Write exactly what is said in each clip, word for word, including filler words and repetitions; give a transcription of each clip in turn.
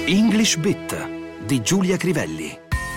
English Bit di Giulia Crivelli.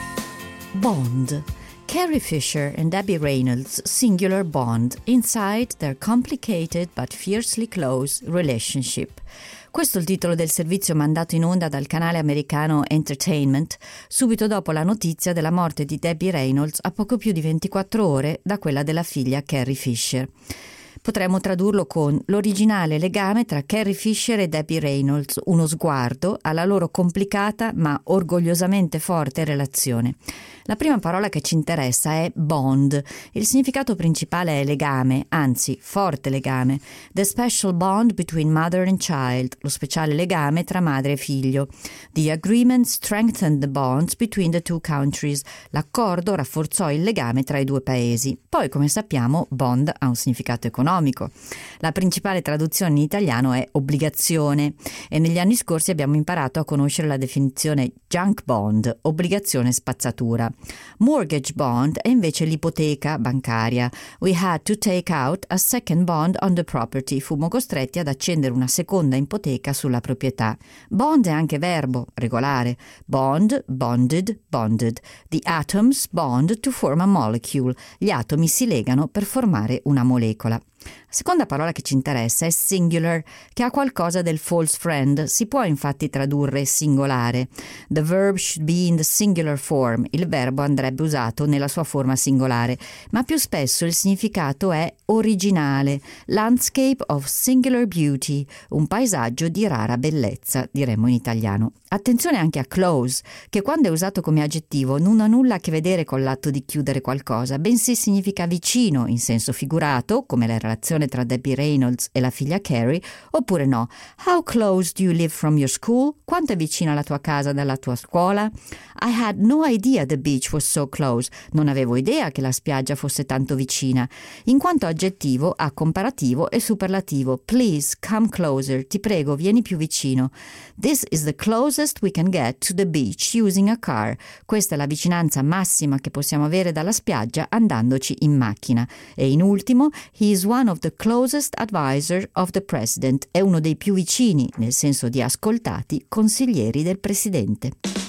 Bond. Carrie Fisher and Debbie Reynolds' singular bond inside their complicated but fiercely close relationship. Questo è il titolo del servizio mandato in onda dal canale americano Entertainment subito dopo la notizia della morte di Debbie Reynolds a poco più di ventiquattro ore da quella della figlia Carrie Fisher. Potremmo tradurlo con l'originale legame tra Carrie Fisher e Debbie Reynolds, uno sguardo alla loro complicata ma orgogliosamente forte relazione. La prima parola che ci interessa è bond. Il significato principale è legame, anzi forte legame. The special bond between mother and child, lo speciale legame tra madre e figlio. The agreement strengthened the bonds between the two countries. L'accordo rafforzò il legame tra i due paesi. Poi, come sappiamo, bond ha un significato economico. La principale traduzione in italiano è obbligazione e negli anni scorsi abbiamo imparato a conoscere la definizione junk bond, obbligazione spazzatura. Mortgage bond è invece l'ipoteca bancaria. We had to take out a second bond on the property. Fummo costretti ad accendere una seconda ipoteca sulla proprietà. Bond è anche verbo, regolare. Bond, bonded, bonded. The atoms bond to form a molecule. Gli atomi si legano per formare una molecola. La seconda parola che ci interessa è singular, che ha qualcosa del false friend. Si può infatti tradurre singolare. The verb should be in the singular form. Il verbo andrebbe usato nella sua forma singolare, ma più spesso il significato è originale. Landscape of singular beauty, un paesaggio di rara bellezza, diremmo in italiano. Attenzione anche a close, che quando è usato come aggettivo non ha nulla a che vedere con l'atto di chiudere qualcosa, bensì significa vicino in senso figurato, come la relazione tra Debbie Reynolds e la figlia Carrie, oppure no. How close do you live from your school? Quanto è vicina la tua casa dalla tua scuola? I had no idea the beach was so close. Non avevo idea che la spiaggia fosse tanto vicina. In quanto aggettivo ha comparativo e superlativo. Please come closer. Ti prego, vieni più vicino. This is the closest we can get to the beach using a car. Questa è la vicinanza massima che possiamo avere dalla spiaggia andandoci in macchina. E in ultimo, he is one of the closest advisor of the president. È uno dei più vicini, nel senso di ascoltati, consiglieri del presidente.